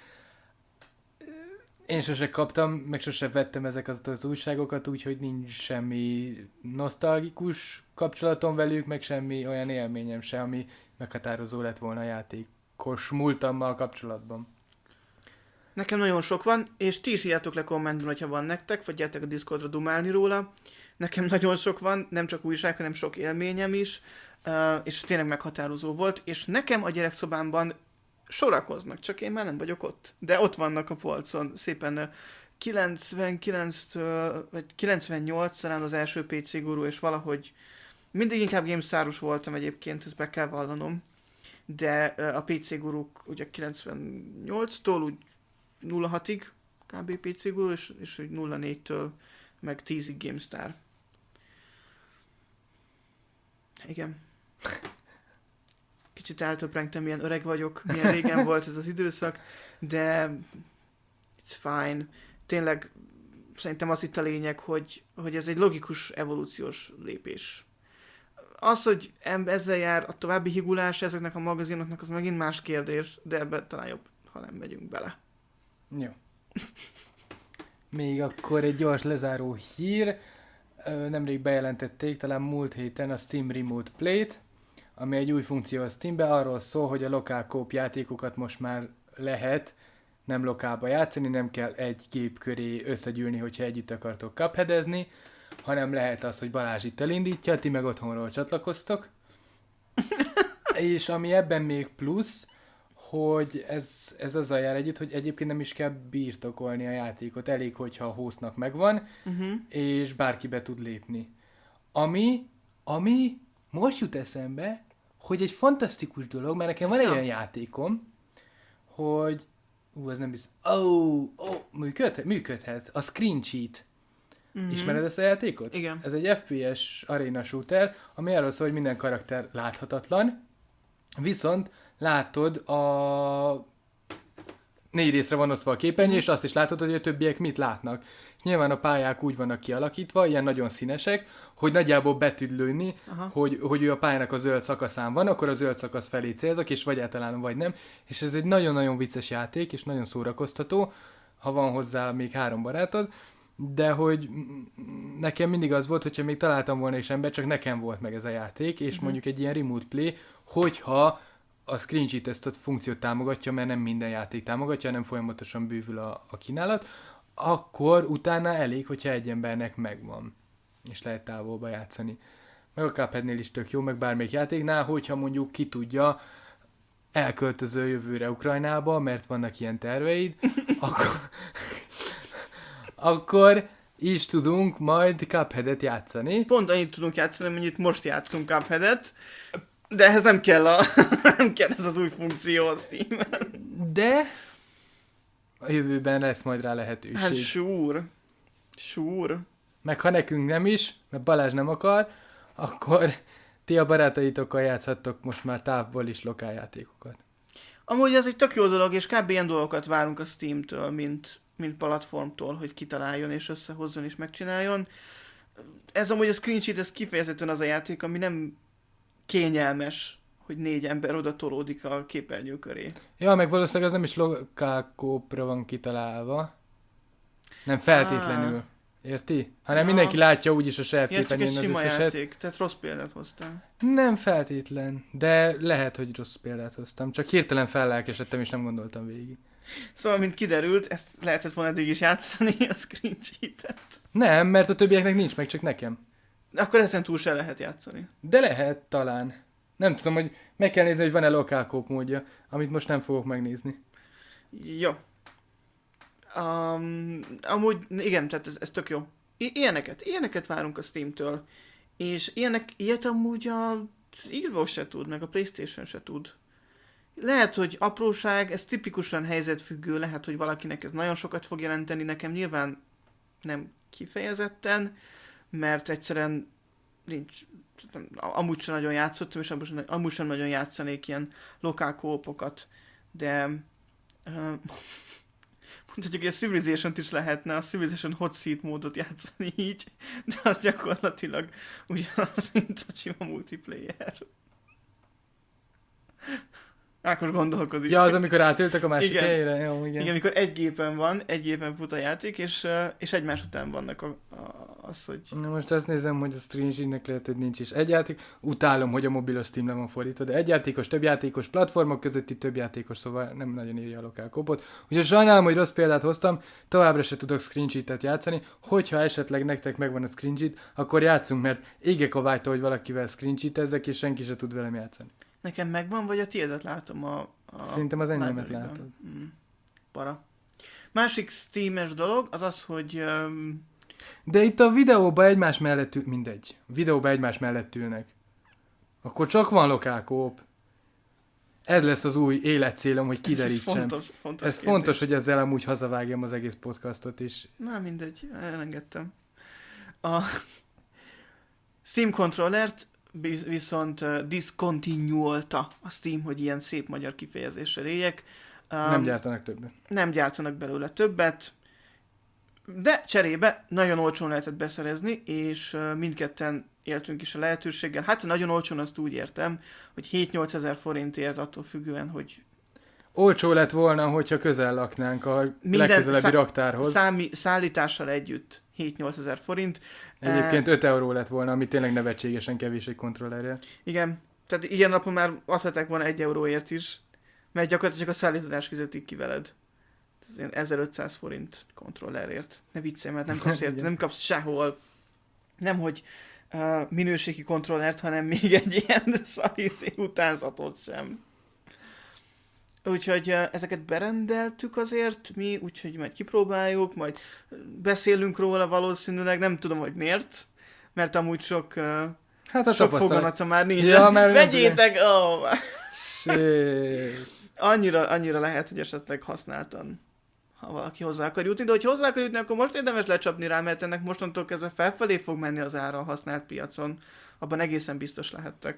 Én sose kaptam, meg sose vettem ezeket az újságokat, úgyhogy nincs semmi nosztalgikus kapcsolatom velük, meg semmi olyan élményem se, ami meghatározó lett volna a játékos múltammal kapcsolatban. Nekem nagyon sok van, és ti is írjátok le kommentben, hogyha van nektek, vagy gyertek a Discordra dumálni róla. Nekem nagyon sok van, nem csak újság, hanem sok élményem is, és tényleg meghatározó volt, és nekem a gyerekszobámban sorakoznak, csak én már nem vagyok ott. De ott vannak a polcon, szépen kilencvenkilenctől, vagy kilencvennyolc talán az első pé cé Guru, és valahogy mindig inkább GameStar-os voltam egyébként, ezt be kell vallanom. De a pé cé Guruk ugye kilencvennyolctól úgy nulla hatig kb. pé cé Guru, és, és úgy nulla négytől meg tízig GameStar. Igen. Kicsit eltöprengtem, milyen öreg vagyok, milyen régen volt ez az időszak, de it's fine. Tényleg szerintem az itt a lényeg, hogy, hogy ez egy logikus evolúciós lépés. Az, hogy ezzel jár a további higulás ezeknek a magazinoknak, az megint más kérdés, de ebben talán jobb, ha nem megyünk bele. Jó. Még akkor egy gyors lezáró hír. Nemrég bejelentették, talán múlt héten a Steam Remote Play-t, ami egy új funkció a Steamben, arról szól, hogy a lokál kóp játékokat most már lehet nem lokálba játszani, nem kell egy gép köré összegyűlni, hogyha együtt akartok cupheadezni, hanem lehet az, hogy Balázs itt elindítja, ti meg otthonról csatlakoztok. És ami ebben még plusz, hogy ez, ez azzal jár együtt, hogy egyébként nem is kell birtokolni a játékot, elég, hogyha a hostnak megvan, uh-huh. és bárki be tud lépni. Ami, ami most jut eszembe, hogy egy fantasztikus dolog, mert nekem van egy ja. olyan játékom, hogy ú, ez nem biztos, ó, oh, oh, működhet, működhet, a Screen Cheat. Mm-hmm. Ismered ezt a játékot? Igen. Ez egy ef pé es arena shooter, ami arról szól, hogy minden karakter láthatatlan, viszont látod a négy részre van osztva a képernyő, mm-hmm. és azt is látod, hogy a többiek mit látnak. És nyilván a pályák úgy vannak kialakítva, ilyen nagyon színesek, hogy nagyjából be tud lőni, hogy, hogy ő a pályának a zöld szakaszán van, akkor a zöld szakasz felé célzak, és vagy általán vagy nem. És ez egy nagyon-nagyon vicces játék, és nagyon szórakoztató, ha van hozzá még három barátod, de hogy nekem mindig az volt, hogyha még találtam volna is ember, csak nekem volt meg ez a játék, és mm-hmm. mondjuk egy ilyen remote play, hogyha a Screen Cheat ezt a funkciót támogatja, mert nem minden játék támogatja, hanem folyamatosan bővül a, a kínálat, akkor utána elég, hogyha egy embernek megvan, és lehet távolba játszani. Meg a Cupheadnél is tök jó, meg bármelyik játéknál, hogyha mondjuk ki tudja, elköltöző jövőre Ukrajnába, mert vannak ilyen terveid, akkor, akkor is tudunk majd Cupheadet játszani. Pont annyit tudunk játszani, amennyit most játszunk Cupheadet, de ehhez nem kell, a, nem kell ez az új funkció a Steam-en. De a jövőben lesz majd rá lehetőség. Hát sure. Sure. Meg ha nekünk nem is, mert Balázs nem akar, akkor ti a barátaitokkal játszhattok most már távból is lokáljátékokat. Amúgy ez egy tök jó dolog, és kb. Ilyen dolgokat várunk a Steam-től, mint, mint platformtól, hogy kitaláljon és összehozzon és megcsináljon. Ez amúgy a Screen Cheat, ez kifejezetten az a játék, ami nem kényelmes hogy négy ember oda tolódik a képernyő köré. Ja, meg valószínűleg az nem is lokál kópra van kitalálva. Nem feltétlenül. Érti? Hanem Na. mindenki látja úgyis a saját Ja, ez csak egy képernyőn az sima összeset. játék, tehát rossz példát hoztam. Nem feltétlen, de lehet, hogy rossz példát hoztam. Csak hirtelen fellelkesedtem és nem gondoltam végig. Szóval, mint kiderült, ezt lehetett volna eddig is játszani, a screen cheatet. Nem, mert a többieknek nincs meg, csak nekem. Akkor ezen túl se lehet játszani. De lehet, talán. Nem tudom, hogy meg kell nézni, hogy van-e lokál kóp módja, amit most nem fogok megnézni. Jó. Um, amúgy, igen, tehát ez, ez tök jó. I- ilyeneket, ilyeneket várunk a Steam-től. És ilyenek, ilyet amúgy a Xbox se tud, meg a PlayStation se tud. Lehet, hogy apróság, ez tipikusan helyzetfüggő, lehet, hogy valakinek ez nagyon sokat fog jelenteni, nekem nyilván nem kifejezetten, mert egyszerűen nincs, nem, amúgy sem nagyon játszottam, és amúgy sem, amúgy sem nagyon játszanék ilyen lokál kópokat, de uh, mondhatjuk, hogy a Civilization-t is lehetne, a Civilization Hot Seat módot játszani így, de az gyakorlatilag ugyanaz, mint a sima multiplayer. Ákos gondolkodik. Ja, az, amikor átültek a másik Igen. helyre? Jó, igen. Igen, amikor egy gépen van, egy gépen fut a játék, és, uh, és egymás után vannak a, a, az, hogy... Na most azt nézem, hogy a Strange-nek lehet, hogy nincs is egy játék. Utálom, hogy a mobilos Steam le van fordítva, de egy játékos, több játékos, platformok közötti több játékos, szóval nem nagyon írja a lokál kopot. Úgyhogy sajnálom, hogy rossz példát hoztam, továbbra se tudok screen cheat-et játszani. Hogyha esetleg nektek megvan a screen cheat, akkor játszunk, mert égek a vágytól, hogy valakivel screen cheat-ezzek, és senki se tud velem játszani. Nekem megvan, vagy a tiédet látom a... a Szerintem az enyémet library-ben? látod. Mm. Para. Másik Steam-es dolog, az az, hogy... Um, De itt a videóban egymás mellett ül... Mindegy. Videóban egymás mellett ülnek. Akkor csak van lokál kóp. Ez lesz az új életcélom, hogy ez is kiderítsem. fontos, fontos Ez kérdés. fontos, hogy ezzel amúgy hazavágjam az egész podcastot is. Na mindegy, elengedtem. A Steam controllert biz- viszont uh, discontinuolta a Steam, hogy ilyen szép magyar kifejezéssel éljek. Um, Nem gyártanak többet. nem gyártanak belőle többet, de cserébe nagyon olcsón lehetett beszerezni, és uh, mindketten éltünk is a lehetőséggel. Hát nagyon olcsón azt úgy értem, hogy hét-nyolc ezer forintért attól függően, hogy Olcsó lett volna, hogyha közel laknánk a Minden legközelebbi szá- raktárhoz. számi, szállítással együtt hét-nyolc ezer forint. Egyébként Eh, öt euró lett volna, ami tényleg nevetségesen kevés egy kontrollerre. Igen, tehát ilyen napon már adhatták volna egy euróért is, mert gyakorlatilag csak a szállítást fizetik ki veled. Ez ilyen ezerötszáz forint kontrollerért. Ne viccelj, mert nem kapsz érte, Igen. nem kapsz sehol. Nem, hogy uh, minőségi kontrollert, hanem még egy ilyen szalízé utánzatot sem. Úgyhogy uh, ezeket berendeltük azért mi, úgyhogy majd kipróbáljuk, majd beszélünk róla valószínűleg, nem tudom, hogy miért, mert amúgy sok, uh, Hát a sok tapasztalat. foganata már nincs. Ja, mert- Vegyétek! Oh, Shit. annyira, annyira lehet, hogy esetleg használtan, ha valaki hozzá akar jutni, de hogy hozzá akar jutni, akkor most érdemes lecsapni rá, mert ennek mostantól kezdve felfelé fog menni az ára a használt piacon. Abban egészen biztos lehettek.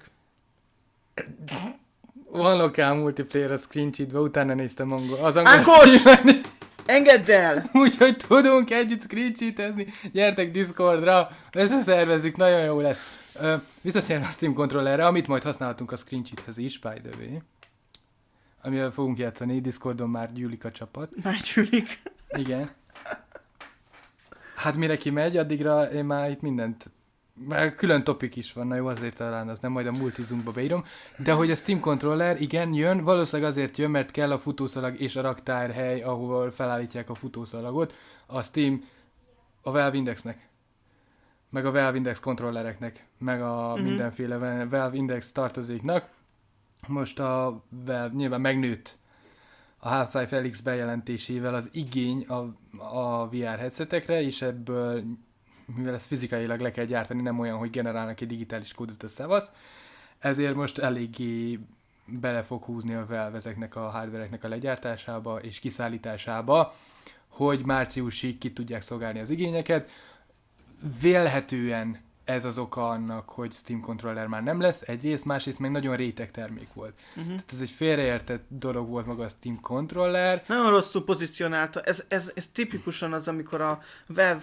Van lokál multiplayer a screen cheatbe, utána néztem angol. Az angol Ákos! streamen. Engedd el! Úgyhogy tudunk együtt screen cheatezni. Gyertek Discordra, összeszervezzük, nagyon jó lesz. Ö, visszatérve a Steam controllerre, amit majd használhatunk a screen cheathez is, by the way. Amivel fogunk játszani, Discordon már gyűlik a csapat. Már gyűlik. Igen. Hát mire kimegy, addigra én már itt mindent... Már külön topik is van, na jó, azért talán az nem, majd a multizunkba beírom. De hogy a Steam controller, igen, jön, valószínűleg azért jön, mert kell a futószalag és a raktárhely, ahol felállítják a futószalagot. A Steam, a Valve Indexnek, meg a Valve Index kontrollereknek, meg a Mhm. mindenféle Valve Index tartozéknak. Most a Valve nyilván megnőtt a Half-Life Alyx bejelentésével az igény a, a vé er headsetekre, és ebből, mivel ezt fizikailag le kell gyártani, nem olyan, hogy generálnak egy digitális kódot a szevasz, ezért most eléggé bele fog húzni a Valve ezeknek a hardvereknek a legyártásába és kiszállításába, hogy márciusig ki tudják szolgálni az igényeket. Vélhetően ez az oka annak, hogy Steam controller már nem lesz, egyrészt, másrészt meg nagyon réteg termék volt. Uh-huh. Tehát ez egy félreértett dolog volt maga a Steam controller. Nagyon rosszul pozícionálta. Ez, ez, ez tipikusan az, amikor a Valve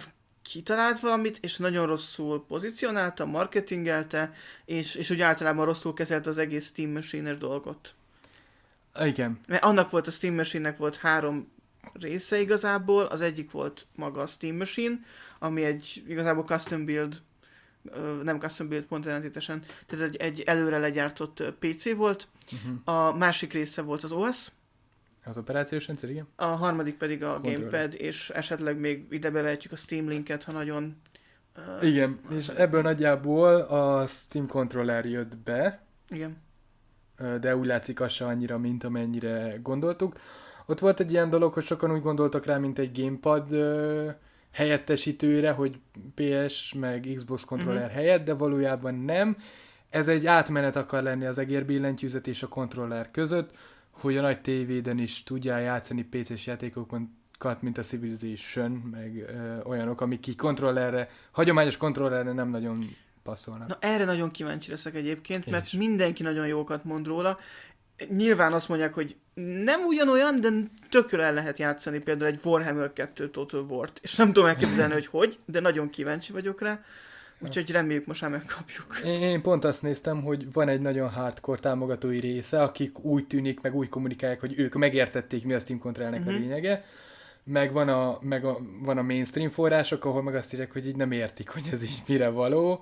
kitalált valamit, és nagyon rosszul pozícionálta, marketingelte, és, és úgy általában rosszul kezelte az egész Steam Machine-es dolgot. Igen. Mert annak volt a Steam Machine-nek volt három része igazából, az egyik volt maga a Steam Machine, ami egy igazából custom build, nem custom build, pont ellentétesen, tehát egy, egy előre legyártott pé cé volt, uh-huh. A másik része volt az o es, az operációs rendszer, igen. A harmadik pedig a Controller. Gamepad, és esetleg még ide bevehetjük a Steam linket, ha nagyon... Uh, igen, és ebből nagyjából a Steam Controller jött be, igen. De úgy látszik az se annyira, mint amennyire gondoltuk. Ott volt egy ilyen dolog, hogy sokan úgy gondoltak rá, mint egy gamepad uh, helyettesítőre, hogy pé es meg Xbox controller uh-huh. helyett, de valójában nem. Ez egy átmenet akar lenni az egérbillentyűzet és a kontroller között, hogy a nagy tévéden is tudjál játszani pé cés játékokat, mint a Civilization, meg uh, olyanok, amik ki kontrollerre, hagyományos kontrollerre nem nagyon passzolnak. Na erre nagyon kíváncsi leszek egyébként, Én mert is. mindenki nagyon jókat mond róla. Nyilván azt mondják, hogy nem ugyanolyan, de tökre el lehet játszani például egy Warhammer kettő Total War-t. És nem tudom elképzelni, hogy hogy, de nagyon kíváncsi vagyok rá. Úgyhogy reméljük most már megkapjuk. Én, én pont azt néztem, hogy van egy nagyon hardcore támogatói része, akik úgy tűnik, meg úgy kommunikálják, hogy ők megértették, mi a Steam Controllernek uh-huh. a lényege. Meg, van a, meg a, van a mainstream források, ahol meg azt írják, hogy így nem értik, hogy ez így mire való.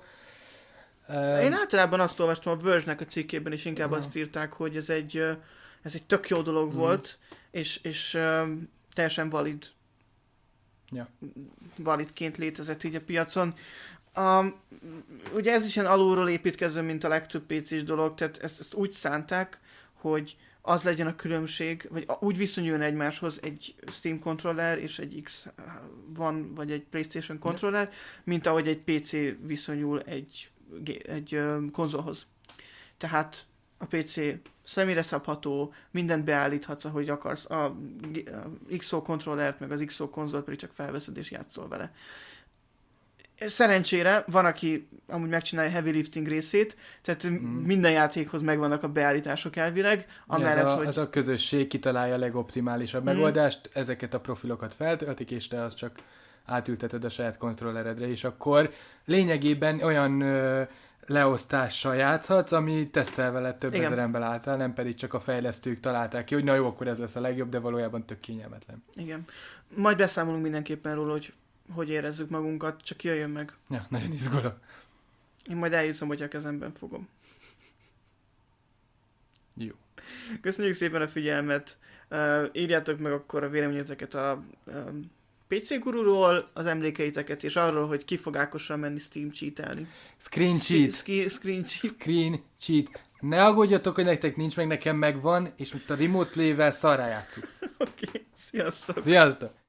Én általában azt olvastam a Verge-nek a cikkében, és inkább uh-huh. azt írták, hogy ez egy, ez egy tök jó dolog uh-huh. volt, és, és um, teljesen valid. Ja. Validként létezett így a piacon. Um, ugye ez is ilyen alulról építkező, mint a legtöbb pé cés dolog, tehát ezt, ezt úgy szánták, hogy az legyen a különbség, vagy úgy viszonyuljon egymáshoz egy Steam controller és egy X van, vagy egy PlayStation controller, mint ahogy egy pé cé viszonyul egy, egy um, konzolhoz. Tehát a pé cé személyre szabható, mindent beállíthatsz, ahogy akarsz, a, a iksz o controllert, meg az iksz o konzolt pedig csak felveszed és játszol vele. Szerencsére van, aki amúgy megcsinálja a heavy lifting részét, tehát mm. minden játékhoz megvannak a beállítások elvileg. Amellett, ez, a, hogy... ez a közösség kitalálja a legoptimálisabb mm. megoldást, ezeket a profilokat feltöltik, és te azt csak átülteted a saját kontrolleredre, és akkor lényegében olyan ö, leosztással játszhatsz, ami tesztelve lett több Igen. ezer ember által, nem pedig csak a fejlesztők találták ki, hogy na jó, akkor ez lesz a legjobb, de valójában tök kényelmetlen. Igen. Majd beszámolunk mindenképpen róla, hogy hogy érezzük magunkat, csak jöjjön meg. Ja, nagyon izgulok. Én majd elhiszem, hogy a kezemben fogom. Jó. Köszönjük szépen a figyelmet. Uh, írjátok meg akkor a véleményeteket a um, pé cé Gururól, az emlékeiteket, és arról, hogy ki fog Ákossal menni Steam cheatelni. Screen cheat. Ski, screen cheat. Screen cheat. Ne aggódjatok, hogy nektek nincs, meg nekem megvan, és most a remote play-vel szarrá játszunk. Oké, okay. Sziasztok! Sziasztok!